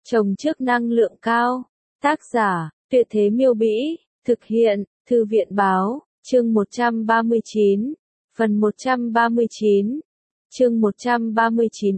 Trồng trước năng lượng cao. Tác giả, Tuyệt Thế Miêu Bĩ. Thực hiện, Thư viện Báo. Chương 139. Phần 139. Chương 139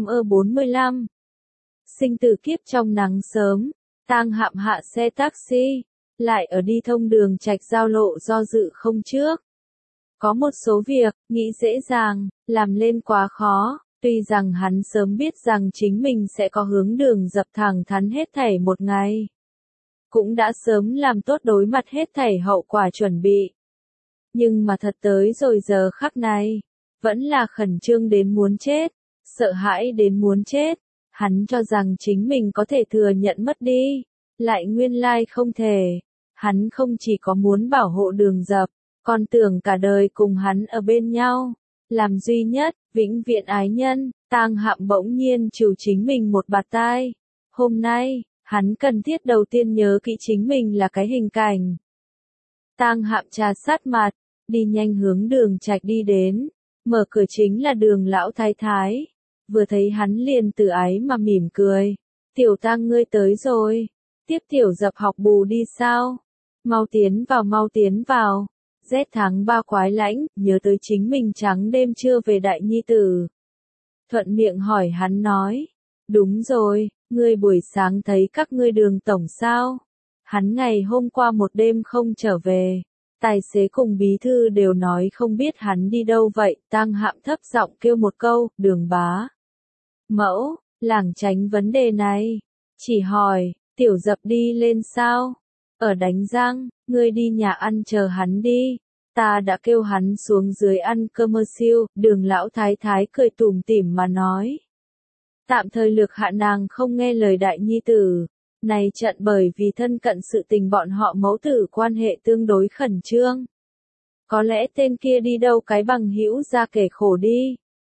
S5E45. Sinh tử kiếp trong nắng sớm. Tang Hạm hạ xe taxi. Lại ở đi thông đường Trạch giao lộ do dự không trước. Có một số việc, nghĩ dễ dàng, làm lên quá khó. Tuy rằng hắn sớm biết rằng chính mình sẽ có hướng đường dập thẳng thắn hết thảy một ngày. Cũng đã sớm làm tốt đối mặt hết thảy hậu quả chuẩn bị. Nhưng mà thật tới rồi giờ khắc này, vẫn là khẩn trương đến muốn chết, sợ hãi đến muốn chết. Hắn cho rằng chính mình có thể thừa nhận mất đi, lại nguyên lai không thể. Hắn không chỉ có muốn bảo hộ đường dập, còn tưởng cả đời cùng hắn ở bên nhau, làm duy nhất, vĩnh viễn ái nhân. Tang Hạm bỗng nhiên trừ chính mình một bạt tai. Hôm nay, hắn cần thiết đầu tiên nhớ kỹ chính mình là cái hình cảnh. Tang Hạm trà sát mặt, đi nhanh hướng đường Trạch đi đến, mở cửa chính là Đường lão thái thái. Vừa thấy hắn liền từ ái mà mỉm cười. Tiểu Tang ngươi tới rồi, tiếp tiểu dập học bù đi sao? Mau tiến vào. Rét tháng 3 quái lãnh, nhớ tới chính mình trắng đêm chưa về đại nhi tử. Thuận miệng hỏi hắn nói, đúng rồi, ngươi buổi sáng thấy các ngươi Đường tổng sao? Hắn ngày hôm qua một đêm không trở về, tài xế cùng bí thư đều nói không biết hắn đi đâu vậy. Tang Hạm thấp giọng kêu một câu, Đường bá mẫu, lảng tránh vấn đề này, chỉ hỏi, tiểu dập đi lên sao? Ở đánh răng, ngươi đi nhà ăn chờ hắn đi. Ta đã kêu hắn xuống dưới ăn cơm siêu. Đường lão thái thái cười tủm tỉm mà nói. Tạm thời lược hạ nàng không nghe lời đại nhi tử. Này trận bởi vì thân cận sự tình bọn họ mẫu tử quan hệ tương đối khẩn trương. Có lẽ tên kia đi đâu cái bằng hữu ra kể khổ đi.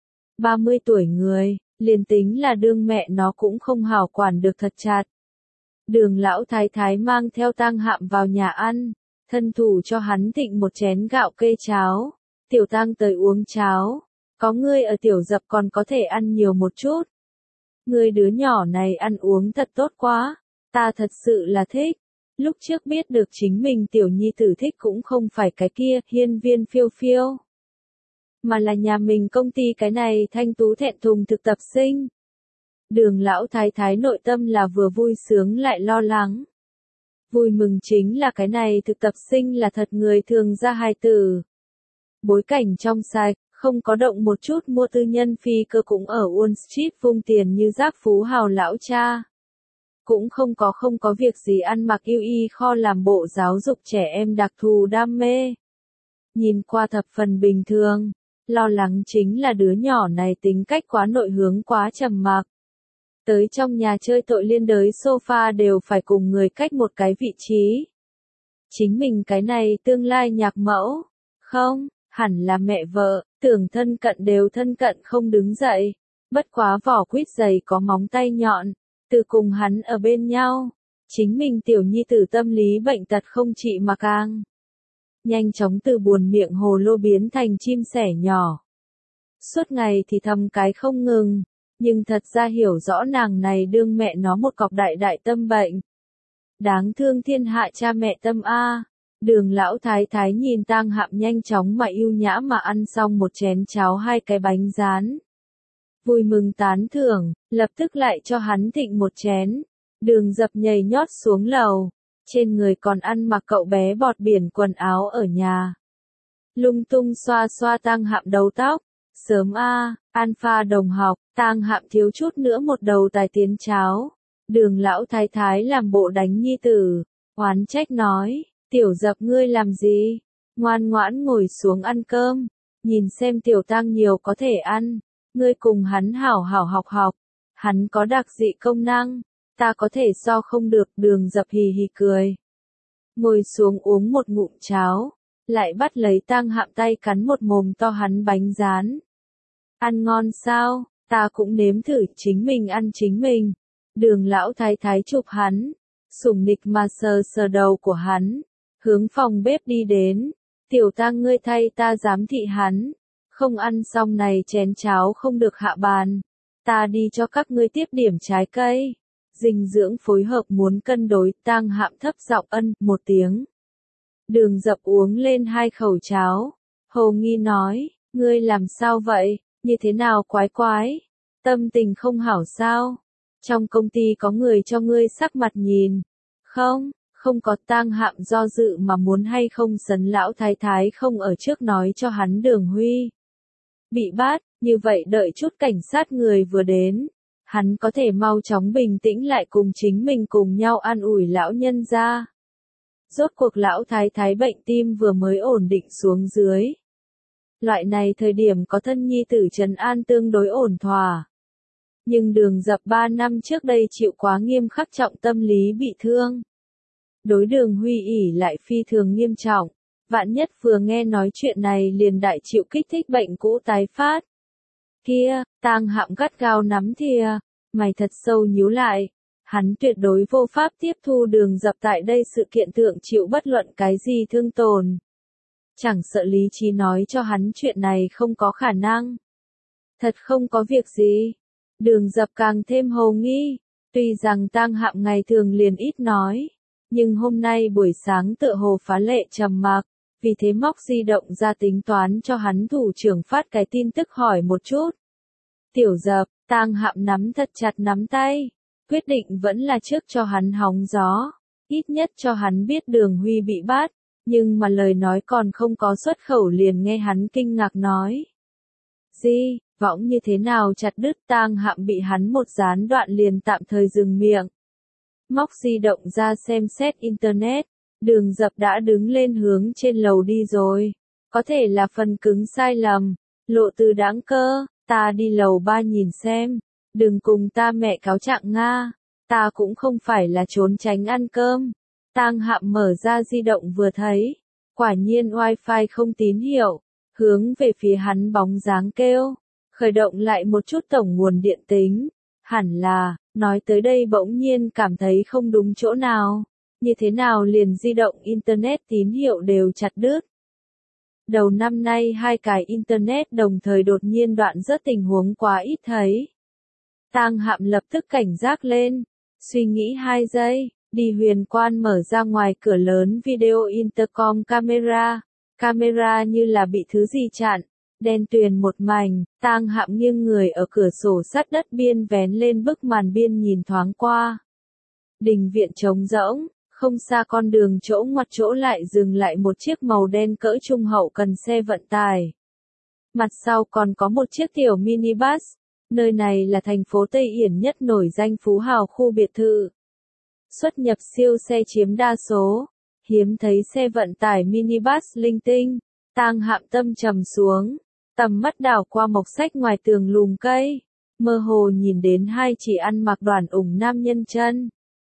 30 tuổi người, liền tính là đương mẹ nó cũng không hảo quản được thật chặt. Đường lão thái thái mang theo Tang Hạm vào nhà ăn, thân thủ cho hắn thịnh một chén gạo kê cháo. Tiểu Tang tới uống cháo, có ngươi ở tiểu dập còn có thể ăn nhiều một chút. Ngươi đứa nhỏ này ăn uống thật tốt quá, ta thật sự là thích. Lúc trước biết được chính mình tiểu nhi tử thích cũng không phải cái kia hiên viên phiêu phiêu, mà là nhà mình công ty cái này thanh tú thẹn thùng thực tập sinh. Đường lão thái thái nội tâm là vừa vui sướng lại lo lắng. Vui mừng chính là cái này thực tập sinh là thật người thường ra hài tử. Bối cảnh trong sạch, không có động một chút mua tư nhân phi cơ cũng ở Wall Street vung tiền như rác phú hào lão cha. Cũng không có việc gì ăn mặc yêu y kho làm bộ giáo dục trẻ em đặc thù đam mê. Nhìn qua thập phần bình thường, lo lắng chính là đứa nhỏ này tính cách quá nội hướng quá trầm mặc. Tới trong nhà chơi tội liên đới sofa đều phải cùng người cách một cái vị trí. Chính mình cái này tương lai nhạc mẫu, không, hẳn là mẹ vợ, tưởng thân cận đều thân cận không đứng dậy. Bất quá vỏ quýt dày có móng tay nhọn, từ cùng hắn ở bên nhau, chính mình tiểu nhi tử tâm lý bệnh tật không trị mà càng nhanh chóng từ buồn miệng hồ lô biến thành chim sẻ nhỏ. Suốt ngày thì thầm cái không ngừng. Nhưng thật ra hiểu rõ nàng này đương mẹ nó một cọc đại tâm bệnh. Đáng thương thiên hạ cha mẹ tâm a. Đường lão thái thái nhìn Tang Hạm nhanh chóng mà yêu nhã mà ăn xong một chén cháo 2 cái bánh rán. Vui mừng tán thưởng, lập tức lại cho hắn thịnh một chén. Đường dập nhảy nhót xuống lầu, trên người còn ăn mặc cậu bé bọt biển quần áo ở nhà. Lung tung xoa xoa Tang Hạm đầu tóc. Sớm a, Alpha đồng học, Tang Hạm thiếu chút nữa một đầu tài tiến cháo. Đường lão thái thái làm bộ đánh nhi tử, oán trách nói, tiểu dập ngươi làm gì? Ngoan ngoãn ngồi xuống ăn cơm, nhìn xem tiểu Tang nhiều có thể ăn, ngươi cùng hắn hảo hảo học, hắn có đặc dị công năng, ta có thể so không được. Đường dập hì hì cười, ngồi xuống uống một ngụm cháo. Lại bắt lấy Tang Hạm tay cắn một mồm to hắn bánh rán. Ăn ngon sao? Ta cũng nếm thử, chính mình ăn chính mình. Đường lão thái thái chụp hắn, sủng nịch mà sờ đầu của hắn, hướng phòng bếp đi đến. Tiểu Tang ngươi thay ta giám thị hắn, không ăn xong này chén cháo không được hạ bàn. Ta đi cho các ngươi tiếp điểm trái cây. dinh dưỡng phối hợp muốn cân đối, Tang Hạm thấp giọng một tiếng. Đường Dập uống lên 2 khẩu cháo. Hồ nghi nói, ngươi làm sao vậy, như thế nào quái quái, tâm tình không hảo sao, trong công ty có người cho ngươi sắc mặt nhìn, không, không có. Tang Hạm do dự mà muốn hay không Sấn lão thái thái không ở trước nói cho hắn Đường Huy bị bắt, như vậy đợi chút cảnh sát người vừa đến, hắn có thể mau chóng bình tĩnh lại cùng chính mình cùng nhau an ủi lão nhân gia. Rốt cuộc lão thái thái bệnh tim vừa mới ổn định xuống dưới. Loại này thời điểm có thân nhi tử trấn an tương đối ổn thỏa. Nhưng Đường Dập 3 năm trước đây chịu quá nghiêm khắc trọng tâm lý bị thương. Đối Đường Huy ỉ lại phi thường nghiêm trọng, vạn nhất vừa nghe nói chuyện này liền đại chịu kích thích bệnh cũ tái phát. Kia, Tang Hạm gắt gao nắm thìa, mày thật sâu nhíu lại. Hắn tuyệt đối vô pháp tiếp thu Đường Dập tại đây sự kiện thượng chịu bất luận cái gì thương tổn. Chẳng sợ lý trí nói cho hắn chuyện này không có khả năng. Thật không có việc gì. Đường Dập càng thêm hồ nghi. Tuy rằng Tang Hạm ngày thường liền ít nói, nhưng hôm nay buổi sáng tựa hồ phá lệ trầm mặc, vì thế móc di động ra tính toán cho hắn thủ trưởng phát cái tin tức hỏi một chút. Tiểu Dập, Tang Hạm nắm thật chặt nắm tay. Quyết định vẫn là trước cho hắn hóng gió, ít nhất cho hắn biết Đường Huy bị bắt, nhưng mà lời nói còn không có xuất khẩu liền nghe hắn kinh ngạc nói. Gì, võng như thế nào chặt đứt? Tang Hạm bị hắn một gián đoạn liền tạm thời dừng miệng. Móc di động ra xem xét internet, Đường Dập đã đứng lên hướng trên lầu đi rồi. Có thể là phần cứng sai lầm, lộ từ đáng cơ, ta đi lầu 3 nhìn xem. Đừng cùng ta mẹ cáo trạng Nga, ta cũng không phải là trốn tránh ăn cơm. Tang Hạm mở ra di động vừa thấy, quả nhiên wifi không tín hiệu, hướng về phía hắn bóng dáng kêu, khởi động lại một chút tổng nguồn điện tính, hẳn là, nói tới đây bỗng nhiên cảm thấy không đúng chỗ nào, như thế nào liền di động internet tín hiệu đều chặt đứt. Đầu năm nay 2 cái internet đồng thời đột nhiên đoạn rớt tình huống quá ít thấy. Tang Hạm lập tức cảnh giác lên, suy nghĩ 2 giây, đi huyền quan mở ra ngoài cửa lớn video intercom camera như là bị thứ gì chặn, đen tuyền một mảnh. Tang Hạm nghiêng người ở cửa sổ sắt đất biên vén lên bức màn biên nhìn thoáng qua. Đình viện trống rỗng, không xa con đường chỗ ngoặt chỗ lại dừng lại một chiếc màu đen cỡ trung hậu cần xe vận tải. Mặt sau còn có một chiếc tiểu minibus. Nơi này là thành phố Tây Yển nhất nổi danh phú hào khu biệt thự. Xuất nhập siêu xe chiếm đa số, hiếm thấy xe vận tải minibus linh tinh. Tang Hạm tâm trầm xuống, tầm mắt đảo qua mộc sách ngoài tường lùm cây, mơ hồ nhìn đến 2 chỉ ăn mặc đoàn ủng nam nhân chân.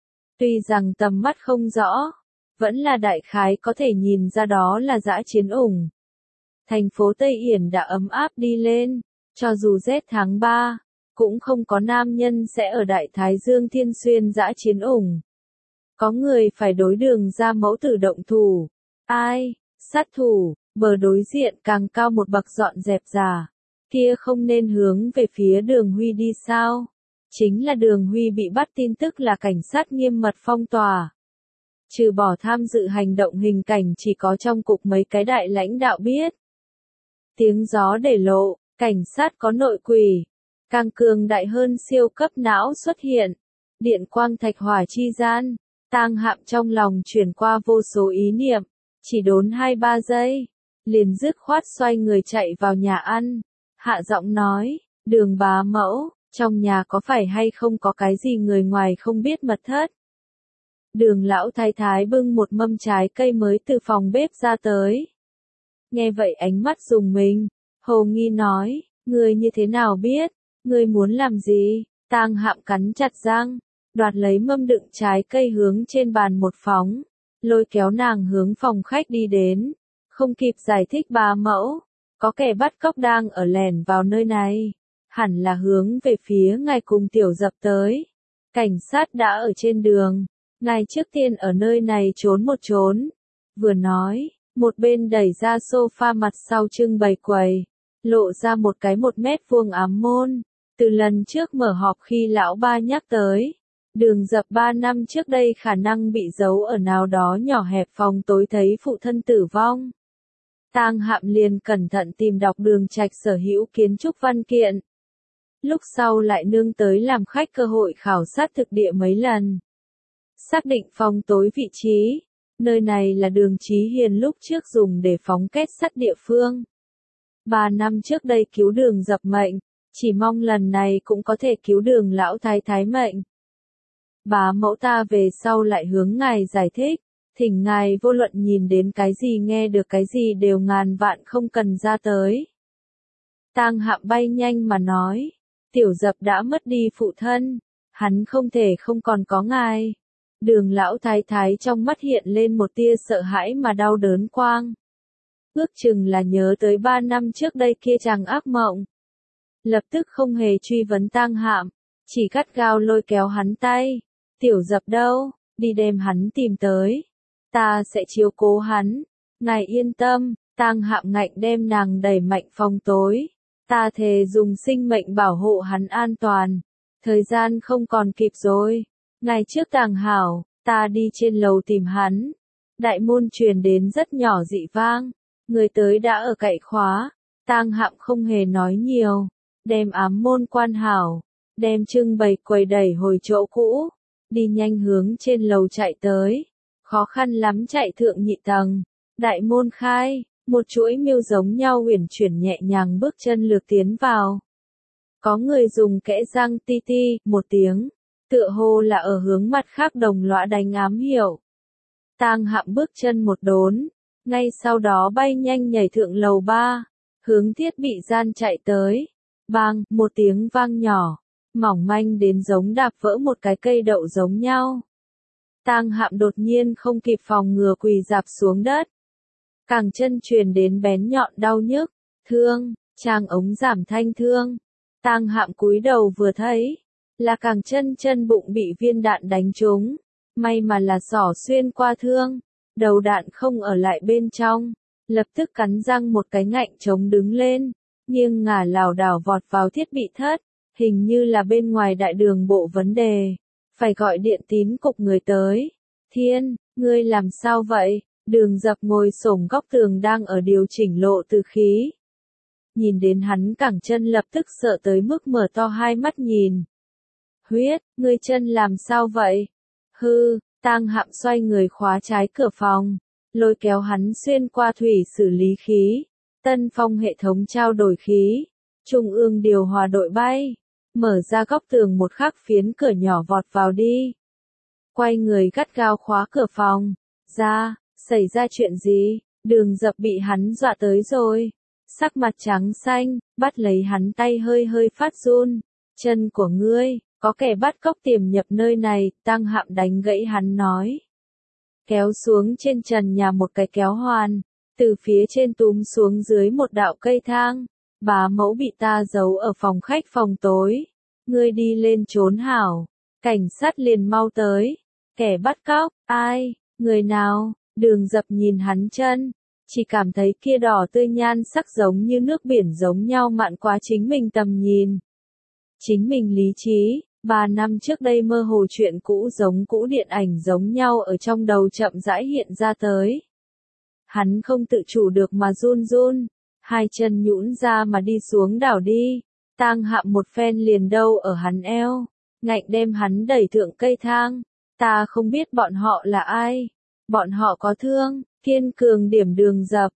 Tuy rằng tầm mắt không rõ, vẫn là đại khái có thể nhìn ra đó là dã chiến ủng. Thành phố Tây Yển đã ấm áp đi lên. Cho dù rét tháng 3, cũng không có nam nhân sẽ ở Đại Thái Dương Thiên Xuyên dã chiến ủng. Có người phải đối Đường ra mẫu tử động thủ. Ai? Sát thủ, bờ đối diện càng cao một bậc dọn dẹp giả. Kia không nên hướng về phía Đường Huy đi sao? Chính là Đường Huy bị bắt tin tức là cảnh sát nghiêm mật phong tỏa. Trừ bỏ tham dự hành động hình cảnh chỉ có trong cục mấy cái đại lãnh đạo biết. Tiếng gió để lộ. Cảnh sát có nội quỷ, càng cường đại hơn siêu cấp não xuất hiện, điện quang thạch hỏa chi gian, Tang Hạm trong lòng chuyển qua vô số ý niệm, chỉ đốn 2-3 giây, liền dứt khoát xoay người chạy vào nhà ăn, hạ giọng nói, Đường bá mẫu, trong nhà có phải hay không có cái gì người ngoài không biết mật thất. Đường lão thái thái bưng một mâm trái cây mới từ phòng bếp ra tới. Nghe vậy ánh mắt rùng mình. Hồ nghi nói, ngươi như thế nào biết, ngươi muốn làm gì? Tang Hạm cắn chặt răng, đoạt lấy mâm đựng trái cây hướng trên bàn một phóng, lôi kéo nàng hướng phòng khách đi đến, không kịp giải thích bá mẫu, có kẻ bắt cóc đang ở lẻn vào nơi này, hẳn là hướng về phía ngài cùng Tiểu Dập tới. Cảnh sát đã ở trên đường, ngài trước tiên ở nơi này trốn một trốn. Vừa nói, một bên đẩy ra sofa mặt sau trưng bày quầy, lộ ra một cái 1 mét vuông ám môn, từ lần trước mở họp khi lão ba nhắc tới, Đường Dập 3 năm trước đây khả năng bị giấu ở nào đó nhỏ hẹp phòng tối thấy phụ thân tử vong. Tang Hạm liền cẩn thận tìm đọc Đường Trạch sở hữu kiến trúc văn kiện. Lúc sau lại nương tới làm khách cơ hội khảo sát thực địa mấy lần. Xác định phòng tối vị trí, nơi này là Đường Chí Hiền lúc trước dùng để phóng kết sắt địa phương. 3 năm trước đây cứu Đường Dập mệnh, chỉ mong lần này cũng có thể cứu Đường lão thái thái mệnh. Bá mẫu ta về sau lại hướng ngài giải thích, thỉnh ngài vô luận nhìn đến cái gì nghe được cái gì đều ngàn vạn không cần ra tới. Tang Hạm bay nhanh mà nói, Tiểu Dập đã mất đi phụ thân, hắn không thể không còn có ngài. Đường lão thái thái trong mắt hiện lên một tia sợ hãi mà đau đớn quang. Ước chừng là nhớ tới 3 năm trước đây kia chàng ác mộng. Lập tức không hề truy vấn Tang Hạm, chỉ gắt gao lôi kéo hắn tay. Tiểu Dập đâu, đi đem hắn tìm tới. Ta sẽ chiếu cố hắn. Ngài yên tâm, Tang Hạm ngạnh đem nàng đẩy mạnh phòng tối. Ta thề dùng sinh mệnh bảo hộ hắn an toàn. Thời gian không còn kịp rồi. Ngày trước Tàng hảo, ta đi trên lầu tìm hắn. Đại môn truyền đến rất nhỏ dị vang. Người tới đã ở cậy khóa. Tang Hạm không hề nói nhiều. Đem ám môn quan hảo. Đem trưng bày quầy đẩy hồi chỗ cũ. Đi nhanh hướng trên lầu chạy tới. Khó khăn lắm chạy thượng nhị tầng. Đại môn khai. Một chuỗi miêu giống nhau uyển chuyển nhẹ nhàng bước chân lược tiến vào. Có người dùng kẽ răng ti ti, một tiếng. Tựa hồ là ở hướng mặt khác đồng lõa đánh ám hiệu. Tang Hạm bước chân một đốn. Ngay sau đó bay nhanh nhảy thượng lầu 3. Hướng thiết bị gian chạy tới. Bang, một tiếng vang nhỏ. Mỏng manh đến giống đạp vỡ một cái cây đậu giống nhau. Tang Hạm đột nhiên không kịp phòng ngừa quỳ rạp xuống đất. Cẳng chân truyền đến bén nhọn đau nhức. Thương, trang ống giảm thanh thương. Tang Hạm cúi đầu vừa thấy. Là cẳng chân bụng bị viên đạn đánh trúng. May mà là xỏ xuyên qua thương. Đầu đạn không ở lại bên trong. Lập tức cắn răng một cái ngạnh chống đứng lên. Nghiêng ngả lảo đảo vọt vào thiết bị thất. Hình như là bên ngoài đại đường bộ vấn đề. Phải gọi điện tín cục người tới. Thiên, ngươi làm sao vậy? Đường Dập ngồi xổm góc tường đang ở điều chỉnh lộ từ khí. Nhìn đến hắn cẳng chân lập tức sợ tới mức mở to hai mắt nhìn. Huyết, ngươi chân làm sao vậy? Hư, Tang Hạm xoay người khóa trái cửa phòng. Lôi kéo hắn xuyên qua thủy xử lý khí. Tân phong hệ thống trao đổi khí. Trung ương điều hòa đội bay. Mở ra góc tường một khắc phiến cửa nhỏ vọt vào đi. Quay người gắt gao khóa cửa phòng. Ra, xảy ra chuyện gì? Đường Dập bị hắn dọa tới rồi. Sắc mặt trắng xanh, bắt lấy hắn tay hơi hơi phát run. Chân của ngươi, có kẻ bắt cóc tiềm nhập nơi này, Tang Hạm đánh gãy hắn nói. Kéo xuống trên trần nhà một cái kéo hoàn. Từ phía trên túm xuống dưới một đạo cây thang. Bá mẫu bị ta giấu ở phòng khách phòng tối. Ngươi đi lên trốn hảo. Cảnh sát liền mau tới. Kẻ bắt cóc, ai, người nào? Đường Dập nhìn hắn chân. Chỉ cảm thấy kia đỏ tươi nhan sắc giống như nước biển giống nhau mặn quá chính mình tầm nhìn. Chính mình lý trí, 3 năm trước đây mơ hồ chuyện cũ giống cũ điện ảnh giống nhau ở trong đầu chậm rãi hiện ra tới. Hắn không tự chủ được mà run run. Hai chân nhũn ra mà đi xuống đảo đi. Tang Hạm một phen liền đâu ở hắn eo. Ngạnh đem hắn đẩy thượng cây thang. Ta không biết bọn họ là ai. Bọn họ có thương, kiên cường điểm Đường Dập.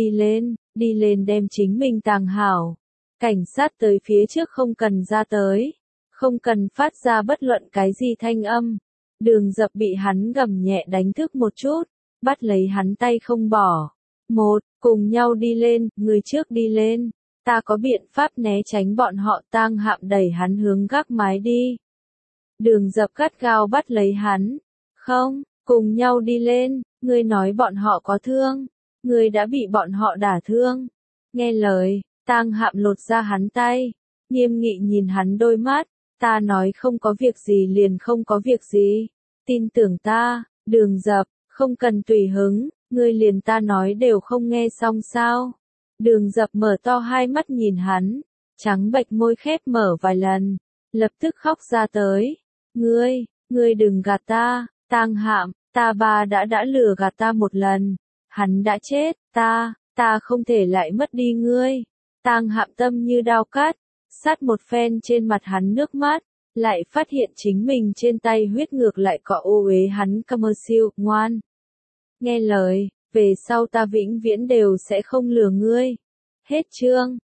Đi lên đem chính mình tàng hảo. Cảnh sát tới phía trước không cần ra tới. Không cần phát ra bất luận cái gì thanh âm. Đường Dập bị hắn gầm nhẹ đánh thức một chút. Bắt lấy hắn tay không bỏ. Cùng nhau đi lên, người trước đi lên. Ta có biện pháp né tránh bọn họ. Tang Hạm đẩy hắn hướng gác mái đi. Đường Dập gắt gao bắt lấy hắn. Không, cùng nhau đi lên, ngươi nói bọn họ có thương. Ngươi đã bị bọn họ đả thương. Nghe lời, Tang Hạm lột ra hắn tay. Nghiêm nghị nhìn hắn đôi mắt. Ta nói không có việc gì liền không có việc gì. Tin tưởng ta, Đường Dập, không cần tùy hứng. Ngươi liền ta nói đều không nghe xong sao? Đường Dập mở to hai mắt nhìn hắn, trắng bệch môi khép mở vài lần, lập tức khóc ra tới. Ngươi đừng gạt ta, Tang Hạm, ta ba đã lừa gạt ta một lần. Hắn đã chết, ta không thể lại mất đi ngươi. Tang Hạm tâm như đao cắt, sát một phen trên mặt hắn nước mắt, lại phát hiện chính mình trên tay huyết ngược lại cọ ô uế hắn. Commercial, ngoan. Nghe lời, về sau ta vĩnh viễn đều sẽ không lừa ngươi. Hết chương.